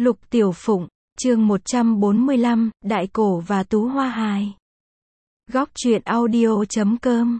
Lục Tiểu Phụng, chương 145, Đại Cổ và Tú Hoa Hài. Góc truyện audio.com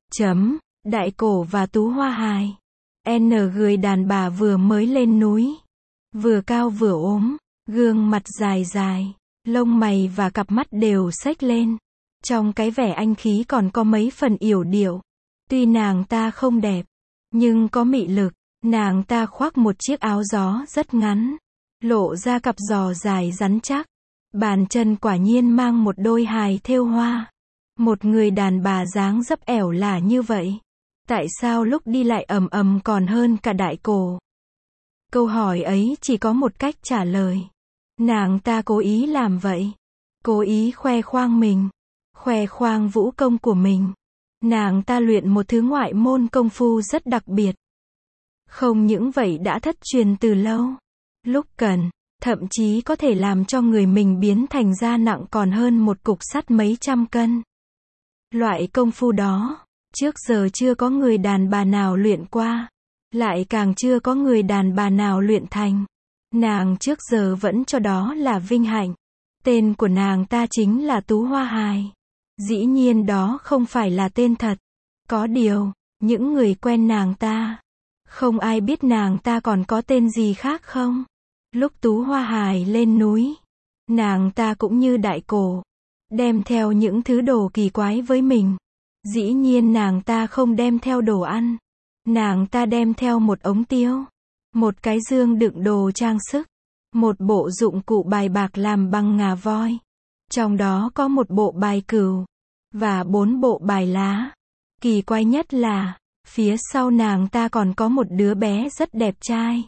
Đại Cổ và Tú Hoa Hài. Người đàn bà vừa mới lên núi. Vừa cao vừa ốm, gương mặt dài dài, lông mày và cặp mắt đều xếch lên. Trong cái vẻ anh khí còn có mấy phần yểu điệu. Tuy nàng ta không đẹp, nhưng có mị lực. Nàng ta khoác một chiếc áo gió rất ngắn, lộ ra cặp giò dài rắn chắc. Bàn chân quả nhiên mang một đôi hài thêu hoa. Một người đàn bà dáng dấp ẻo lả như vậy, tại sao lúc đi lại ầm ầm còn hơn cả Đại Cổ? Câu hỏi ấy chỉ có một cách trả lời. Nàng ta cố ý làm vậy. Cố ý khoe khoang mình. Khoe khoang vũ công của mình. Nàng ta luyện một thứ ngoại môn công phu rất đặc biệt. Không những vậy đã thất truyền từ lâu. Lúc cần, thậm chí có thể làm cho người mình biến thành da nặng còn hơn một cục sắt mấy trăm cân. Loại công phu đó, trước giờ chưa có người đàn bà nào luyện qua. Lại càng chưa có người đàn bà nào luyện thành. Nàng trước giờ vẫn cho đó là vinh hạnh. Tên của nàng ta chính là Tú Hoa Hài. Dĩ nhiên đó không phải là tên thật. Có điều, những người quen nàng ta, không ai biết nàng ta còn có tên gì khác không? Lúc Tú Hoa Hài lên núi, nàng ta cũng như Đại Cổ, đem theo những thứ đồ kỳ quái với mình. Dĩ nhiên nàng ta không đem theo đồ ăn. Nàng ta đem theo một ống tiêu, một cái dương đựng đồ trang sức, một bộ dụng cụ bài bạc làm bằng ngà voi. Trong đó có một bộ bài cừu, và 4 bộ bài lá. Kỳ quái nhất là, phía sau nàng ta còn có một đứa bé rất đẹp trai.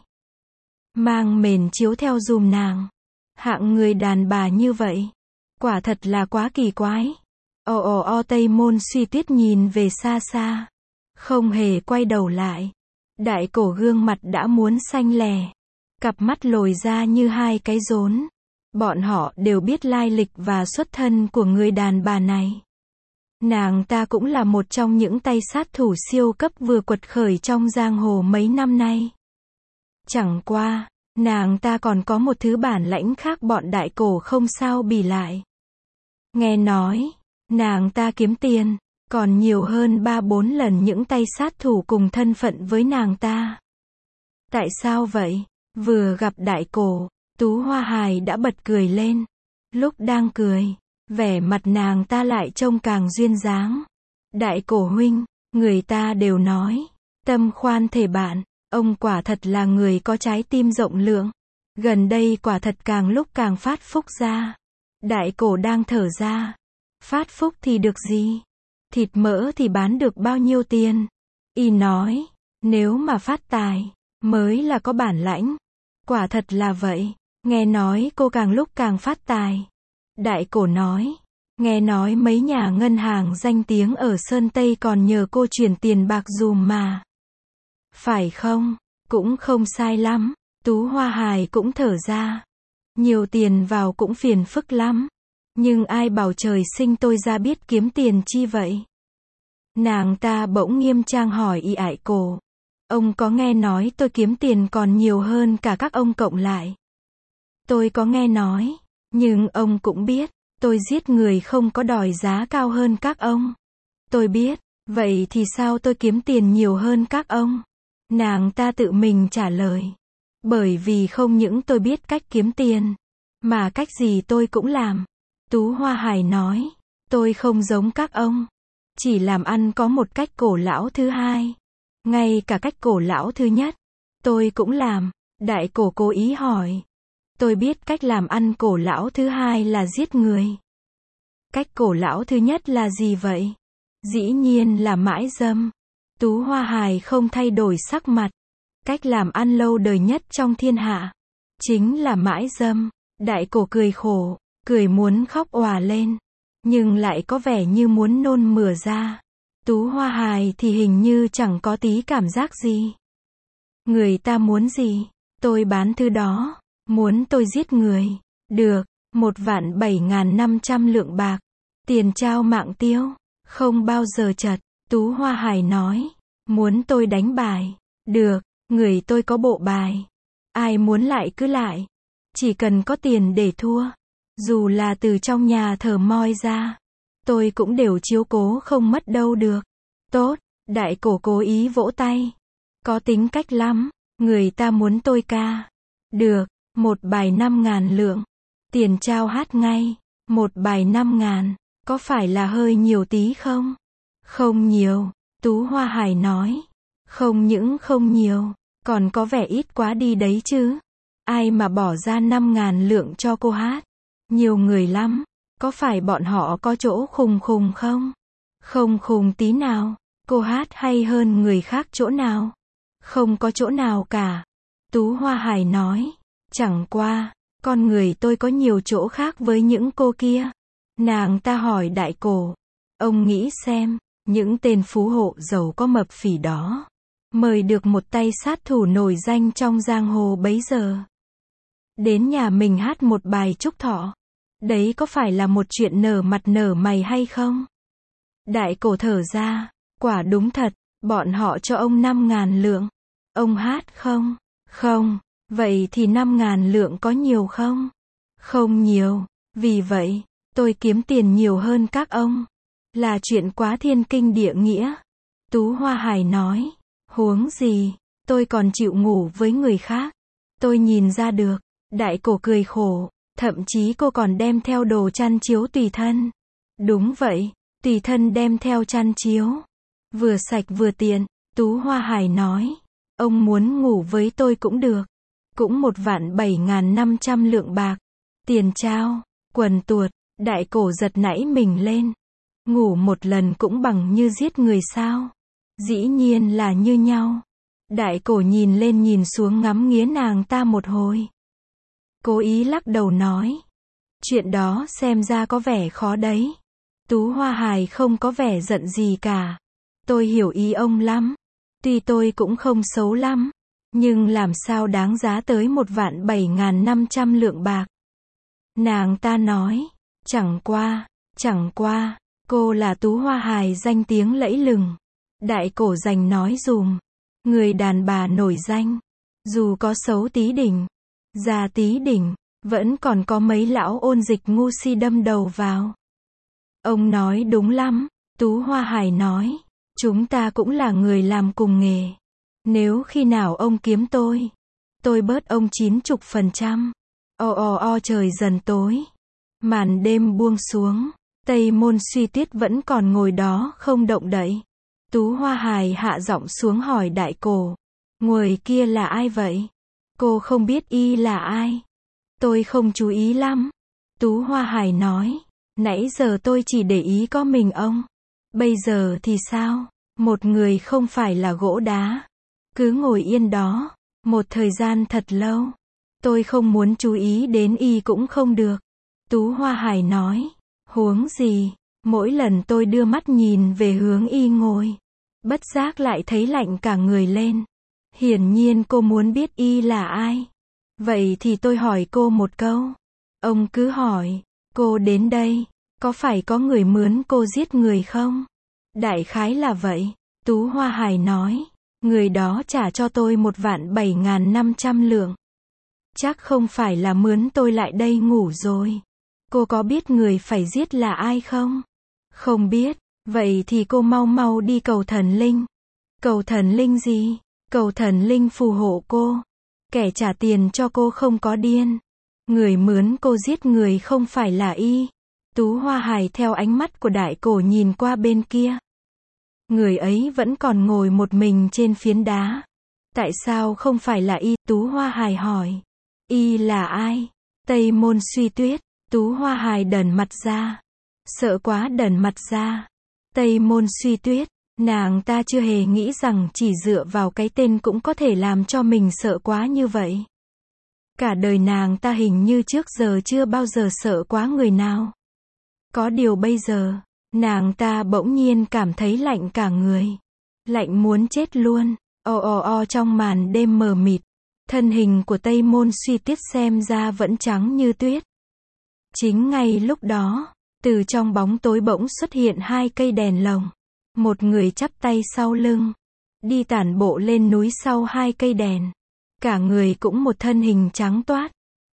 Mang mền chiếu theo giùm nàng. Hạng người đàn bà như vậy, quả thật là quá kỳ quái. Tây Môn Suy Tuyết nhìn về xa xa, không hề quay đầu lại. Đại Cổ gương mặt đã muốn xanh lè, cặp mắt lồi ra như hai cái rốn. Bọn họ đều biết lai lịch và xuất thân của người đàn bà này. Nàng ta cũng là một trong những tay sát thủ siêu cấp vừa quật khởi trong giang hồ mấy năm nay. Chẳng qua, nàng ta còn có một thứ bản lãnh khác bọn Đại Cổ không sao bì lại. Nghe nói, nàng ta kiếm tiền còn nhiều hơn 3-4 lần những tay sát thủ cùng thân phận với nàng ta. Tại sao vậy? Vừa gặp Đại Cổ, Tú Hoa Hài đã bật cười lên. Lúc đang cười, vẻ mặt nàng ta lại trông càng duyên dáng. Đại Cổ huynh, người ta đều nói, tâm khoan thể bạn, ông quả thật là người có trái tim rộng lượng. Gần đây quả thật càng lúc càng phát phúc ra. Đại Cổ đang thở ra. Phát phúc thì được gì? Thịt mỡ thì bán được bao nhiêu tiền? Y nói, nếu mà phát tài, mới là có bản lãnh. Quả thật là vậy. Nghe nói cô càng lúc càng phát tài. Đại Cổ nói, nghe nói mấy nhà ngân hàng danh tiếng ở Sơn Tây còn nhờ cô chuyển tiền bạc dùm mà. Phải không? Cũng không sai lắm. Tú Hoa Hài cũng thở ra. Nhiều tiền vào cũng phiền phức lắm. Nhưng ai bảo trời sinh tôi ra biết kiếm tiền chi vậy? Nàng ta bỗng nghiêm trang hỏi Đại Cổ. Ông có nghe nói tôi kiếm tiền còn nhiều hơn cả các ông cộng lại? Tôi có nghe nói, nhưng ông cũng biết, tôi giết người không có đòi giá cao hơn các ông. Tôi biết, vậy thì sao tôi kiếm tiền nhiều hơn các ông? Nàng ta tự mình trả lời. Bởi vì không những tôi biết cách kiếm tiền, mà cách gì tôi cũng làm. Tú Hoa Hài nói, tôi không giống các ông. Chỉ làm ăn có một cách cổ lão thứ hai. Ngay cả cách cổ lão thứ nhất, tôi cũng làm. Đại Cổ cố ý hỏi. Tôi biết cách làm ăn cổ lão thứ hai là giết người. Cách cổ lão thứ nhất là gì vậy? Dĩ nhiên là mãi dâm. Tú Hoa Hài không thay đổi sắc mặt. Cách làm ăn lâu đời nhất trong thiên hạ, chính là mãi dâm. Đại Cổ cười khổ, cười muốn khóc òa lên. Nhưng lại có vẻ như muốn nôn mửa ra. Tú Hoa Hài thì hình như chẳng có tí cảm giác gì. Người ta muốn gì, tôi bán thứ đó. Muốn tôi giết người, được, 1.7.500 lượng bạc. Tiền trao mạng tiêu, không bao giờ chật. Tú Hoa Hài nói, muốn tôi đánh bài, được, người tôi có bộ bài. Ai muốn lại cứ lại. Chỉ cần có tiền để thua, dù là từ trong nhà thờ moi ra, tôi cũng đều chiếu cố không mất đâu được. Tốt, đại cổ cố ý vỗ tay. Có tính cách lắm, người ta muốn tôi ca. Được, một bài 5.000 lượng. Tiền trao hát ngay, một bài 5.000, có phải là hơi nhiều tí không? Không nhiều, Tú Hoa Hải nói. Không những không nhiều, còn có vẻ ít quá đi đấy chứ. Ai mà bỏ ra 5.000 lượng cho cô hát? Nhiều người lắm, có phải bọn họ có chỗ khùng khùng không? Không khùng tí nào, cô hát hay hơn người khác chỗ nào? Không có chỗ nào cả. Tú Hoa Hải nói, chẳng qua, con người tôi có nhiều chỗ khác với những cô kia. Nàng ta hỏi đại cổ, ông nghĩ xem, những tên phú hộ giàu có mập phỉ đó, mời được một tay sát thủ nổi danh trong giang hồ bấy giờ, đến nhà mình hát một bài chúc thọ, đấy có phải là một chuyện nở mặt nở mày hay không? Đại cổ thở ra, quả đúng thật, bọn họ cho ông 5.000 lượng. Ông hát không? Không. Vậy thì 5.000 lượng có nhiều không? Không nhiều. Vì vậy, tôi kiếm tiền nhiều hơn các ông. Là chuyện quá thiên kinh địa nghĩa. Tú Hoa Hải nói, huống gì, tôi còn chịu ngủ với người khác. Tôi nhìn ra được. Đại cổ cười khổ, thậm chí cô còn đem theo đồ chăn chiếu tùy thân. Đúng vậy, tùy thân đem theo chăn chiếu. Vừa sạch vừa tiện, Tú Hoa Hải nói. Ông muốn ngủ với tôi cũng được. Cũng 1.7.500 lượng bạc. Tiền trao, quần tuột, đại cổ giật nảy mình lên. Ngủ một lần cũng bằng như giết người sao? Dĩ nhiên là như nhau. Đại cổ nhìn lên nhìn xuống ngắm nghía nàng ta một hồi. Cố ý lắc đầu nói. Chuyện đó xem ra có vẻ khó đấy. Tú Hoa Hải không có vẻ giận gì cả. Tôi hiểu ý ông lắm. Tuy tôi cũng không xấu lắm. Nhưng làm sao đáng giá tới 1.7.500 lượng bạc. Nàng ta nói. Chẳng qua, cô là Tú Hoa Hải danh tiếng lẫy lừng. Đại cổ dành nói dùm. Người đàn bà nổi danh. Dù có xấu tí đỉnh, già tí đỉnh, vẫn còn có mấy lão ôn dịch ngu si đâm đầu vào. Ông nói đúng lắm, Tú Hoa Hải nói. Chúng ta cũng là người làm cùng nghề. Nếu khi nào ông kiếm tôi bớt ông 90%. Trời dần tối. Màn đêm buông xuống. Tây Môn Suy Tuyết vẫn còn ngồi đó không động đậy. Tú Hoa Hải hạ giọng xuống hỏi đại cổ. Người kia là ai vậy? Cô không biết y là ai? Tôi không chú ý lắm. Tú Hoa Hải nói. Nãy giờ tôi chỉ để ý có mình ông. Bây giờ thì sao? Một người không phải là gỗ đá. Cứ ngồi yên đó. Một thời gian thật lâu. Tôi không muốn chú ý đến y cũng không được. Tú Hoa Hải nói. Huống gì? Mỗi lần tôi đưa mắt nhìn về hướng y ngồi, bất giác lại thấy lạnh cả người lên. Hiển nhiên cô muốn biết y là ai. Vậy thì tôi hỏi cô một câu. Ông cứ hỏi. Cô đến đây, có phải có người mướn cô giết người không? Đại khái là vậy. Tú Hoa Hải nói. Người đó trả cho tôi 1.7.500 lượng. Chắc không phải là mướn tôi lại đây ngủ rồi. Cô có biết người phải giết là ai không? Không biết. Vậy thì cô mau mau đi cầu thần linh. Cầu thần linh gì? Cầu thần linh phù hộ cô. Kẻ trả tiền cho cô không có điên. Người mướn cô giết người không phải là y. Tú Hoa Hải theo ánh mắt của đại cổ nhìn qua bên kia. Người ấy vẫn còn ngồi một mình trên phiến đá. Tại sao không phải là y? Tú Hoa Hải hỏi. Y là ai? Tây Môn Suy Tuyết. Tú Hoa Hải đần mặt ra. Sợ quá đần mặt ra. Tây Môn Suy Tuyết. Nàng ta chưa hề nghĩ rằng chỉ dựa vào cái tên cũng có thể làm cho mình sợ quá như vậy. Cả đời nàng ta hình như trước giờ chưa bao giờ sợ quá người nào. Có điều bây giờ, nàng ta bỗng nhiên cảm thấy lạnh cả người. Lạnh muốn chết luôn. Trong màn đêm mờ mịt, thân hình của Tây Môn Suy Tuyết xem ra vẫn trắng như tuyết. Chính ngay lúc đó, từ trong bóng tối bỗng xuất hiện hai cây đèn lồng. Một người chắp tay sau lưng, đi tản bộ lên núi sau hai cây đèn. Cả người cũng một thân hình trắng toát.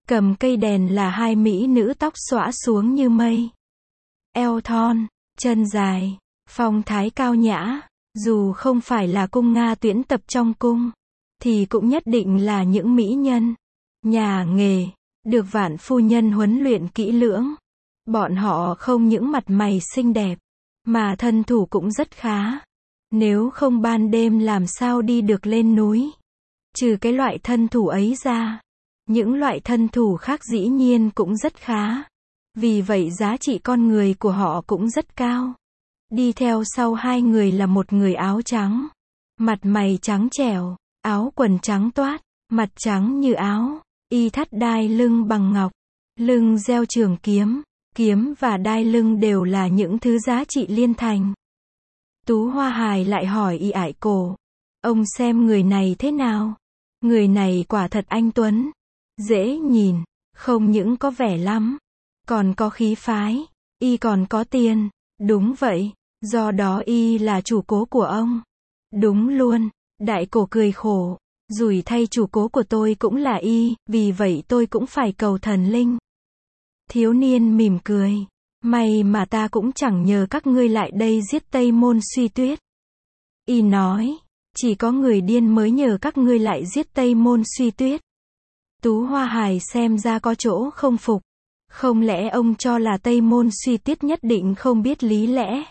Cầm cây đèn là hai mỹ nữ tóc xõa xuống như mây. Eo thon, chân dài, phong thái cao nhã, dù không phải là cung Nga tuyển tập trong cung, thì cũng nhất định là những mỹ nhân, nhà nghề, được Vạn phu nhân huấn luyện kỹ lưỡng. Bọn họ không những mặt mày xinh đẹp, mà thân thủ cũng rất khá. Nếu không ban đêm làm sao đi được lên núi. Trừ cái loại thân thủ ấy ra, những loại thân thủ khác dĩ nhiên cũng rất khá. Vì vậy giá trị con người của họ cũng rất cao. Đi theo sau hai người là một người áo trắng, mặt mày trắng trẻo, áo quần trắng toát, mặt trắng như áo, y thắt đai lưng bằng ngọc, lưng đeo trường kiếm, kiếm và đai lưng đều là những thứ giá trị liên thành. Tú Hoa Hài lại hỏi Y Ải Cổ, ông xem người này thế nào? Người này quả thật anh tuấn, dễ nhìn, không những có vẻ lắm, còn có khí phái, y còn có tiền. Đúng vậy, do đó y là chủ cố của ông. Đúng luôn, Đại Cổ cười khổ, rủi thay chủ cố của tôi cũng là y, vì vậy tôi cũng phải cầu thần linh. Thiếu niên mỉm cười, may mà ta cũng chẳng nhờ các ngươi lại đây giết Tây Môn Suy Tuyết. Y nói, chỉ có người điên mới nhờ các ngươi lại giết Tây Môn Suy Tuyết. Tú Hoa Hài xem ra có chỗ không phục. Không lẽ ông cho là Tây Môn Suy Tuyết nhất định không biết lý lẽ?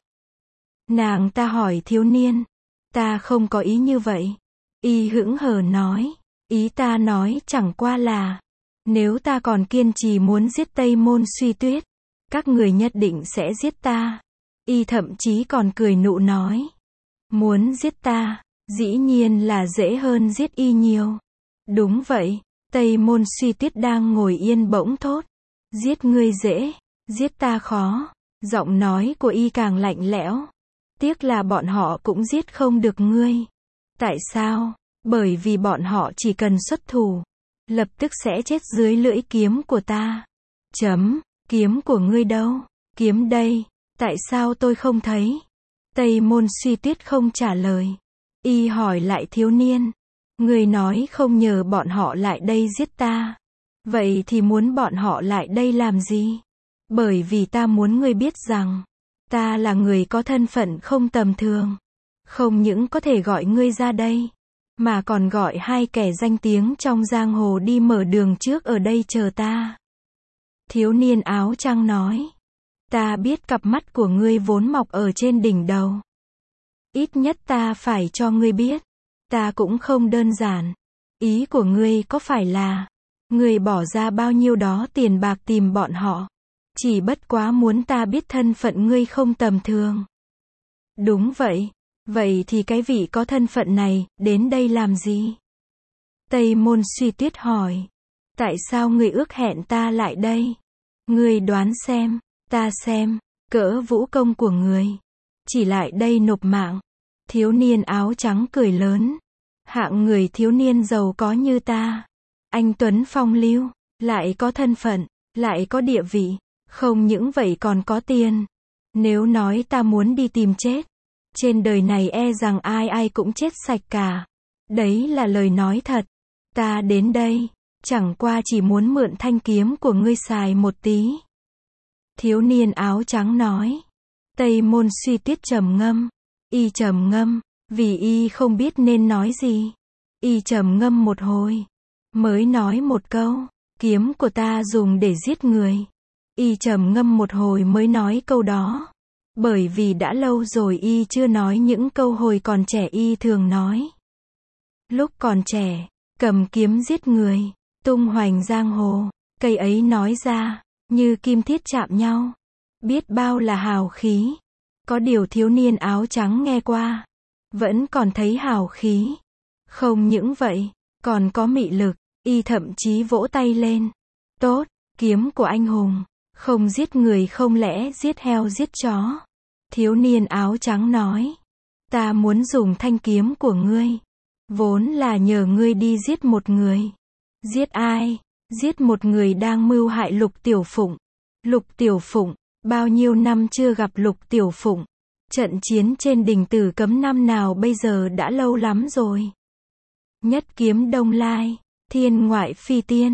Nàng ta hỏi thiếu niên, ta không có ý như vậy. Y hững hờ nói, ý ta nói chẳng qua là, nếu ta còn kiên trì muốn giết Tây Môn Suy Tuyết, các người nhất định sẽ giết ta. Y thậm chí còn cười nụ nói, muốn giết ta, dĩ nhiên là dễ hơn giết y nhiều. Đúng vậy, Tây Môn Suy Tuyết đang ngồi yên bỗng thốt, giết ngươi dễ, giết ta khó. Giọng nói của y càng lạnh lẽo. Tiếc là bọn họ cũng giết không được ngươi. Tại sao? Bởi vì bọn họ chỉ cần xuất thủ, lập tức sẽ chết dưới lưỡi kiếm của ta. Kiếm của ngươi đâu? Kiếm đây, tại sao tôi không thấy? Tây Môn Suy Tuyết không trả lời. Y hỏi lại thiếu niên, ngươi nói không nhờ bọn họ lại đây giết ta. Vậy thì muốn bọn họ lại đây làm gì? Bởi vì ta muốn ngươi biết rằng, ta là người có thân phận không tầm thường. Không những có thể gọi ngươi ra đây, mà còn gọi hai kẻ danh tiếng trong giang hồ đi mở đường trước ở đây chờ ta. Thiếu niên áo trắng nói, ta biết cặp mắt của ngươi vốn mọc ở trên đỉnh đầu. Ít nhất ta phải cho ngươi biết, ta cũng không đơn giản. Ý của ngươi có phải là, ngươi bỏ ra bao nhiêu đó tiền bạc tìm bọn họ, chỉ bất quá muốn ta biết thân phận ngươi không tầm thường. Đúng vậy, vậy thì cái vị có thân phận này, đến đây làm gì? Tây Môn Suy Tuyết hỏi, tại sao ngươi ước hẹn ta lại đây? Ngươi đoán xem, ta xem, cỡ vũ công của ngươi, chỉ lại đây nộp mạng. Thiếu niên áo trắng cười lớn, hạng người thiếu niên giàu có như ta, anh tuấn phong lưu, lại có thân phận, lại có địa vị, không những vậy còn có tiền. Nếu nói ta muốn đi tìm chết, trên đời này e rằng ai ai cũng chết sạch cả. Đấy là lời nói thật. Ta đến đây, chẳng qua chỉ muốn mượn thanh kiếm của ngươi xài một tí. Thiếu niên áo trắng nói. Tây Môn Suy Tuyết trầm ngâm. Y trầm ngâm, vì y không biết nên nói gì. Y trầm ngâm một hồi, mới nói một câu, kiếm của ta dùng để giết người. Y trầm ngâm một hồi mới nói câu đó. Bởi vì đã lâu rồi y chưa nói những câu hồi còn trẻ y thường nói. Lúc còn trẻ, cầm kiếm giết người, tung hoành giang hồ, cây ấy nói ra, như kim thiết chạm nhau. Biết bao là hào khí. Có điều thiếu niên áo trắng nghe qua, vẫn còn thấy hào khí. Không những vậy, còn có mị lực, y thậm chí vỗ tay lên. Tốt, kiếm của anh hùng, không giết người không lẽ giết heo giết chó. Thiếu niên áo trắng nói, ta muốn dùng thanh kiếm của ngươi, vốn là nhờ ngươi đi giết một người. Giết ai? Giết một người đang mưu hại Lục Tiểu Phụng. Lục Tiểu Phụng, bao nhiêu năm chưa gặp Lục Tiểu Phụng. Trận chiến trên đỉnh Tử Cấm năm nào bây giờ đã lâu lắm rồi. Nhất kiếm Đông Lai, thiên ngoại phi tiên,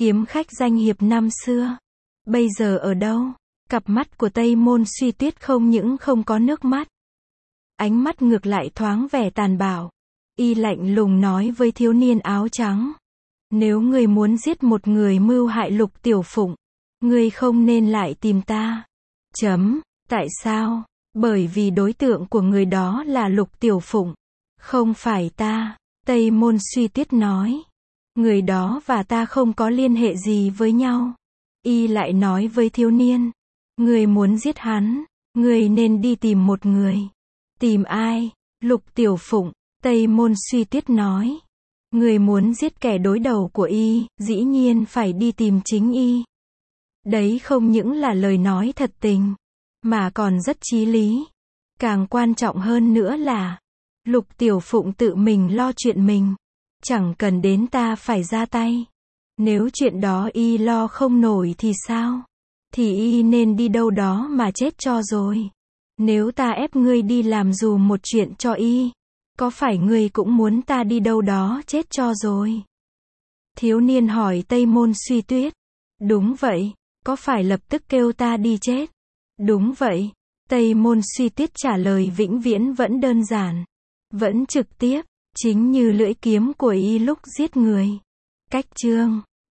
kiếm khách danh hiệp năm xưa. Bây giờ ở đâu? Cặp mắt của Tây Môn Suy Tuyết không những không có nước mắt. Ánh mắt ngược lại thoáng vẻ tàn bạo. Y lạnh lùng nói với thiếu niên áo trắng. Nếu ngươi muốn giết một người mưu hại Lục Tiểu Phụng, ngươi không nên lại tìm ta. Tại sao? Bởi vì đối tượng của người đó là Lục Tiểu Phụng, không phải ta. Tây Môn Suy Tuyết nói. Người đó và ta không có liên hệ gì với nhau. Y lại nói với thiếu niên. Ngươi muốn giết hắn, ngươi nên đi tìm một người. Tìm ai? Lục Tiểu Phụng. Tây Môn Suy Tuyết nói. Ngươi muốn giết kẻ đối đầu của y, dĩ nhiên phải đi tìm chính y. Đấy không những là lời nói thật tình, mà còn rất chí lý. Càng quan trọng hơn nữa là, Lục Tiểu Phụng tự mình lo chuyện mình, chẳng cần đến ta phải ra tay. Nếu chuyện đó y lo không nổi thì sao? Thì y nên đi đâu đó mà chết cho rồi. Nếu ta ép ngươi đi làm dù một chuyện cho y, có phải ngươi cũng muốn ta đi đâu đó chết cho rồi? Thiếu niên hỏi Tây Môn Suy Tuyết. Đúng vậy, có phải lập tức kêu ta đi chết? Đúng vậy. Tây Môn Suy Tuyết trả lời vĩnh viễn vẫn đơn giản, vẫn trực tiếp, chính như lưỡi kiếm của y lúc giết người. Cách chương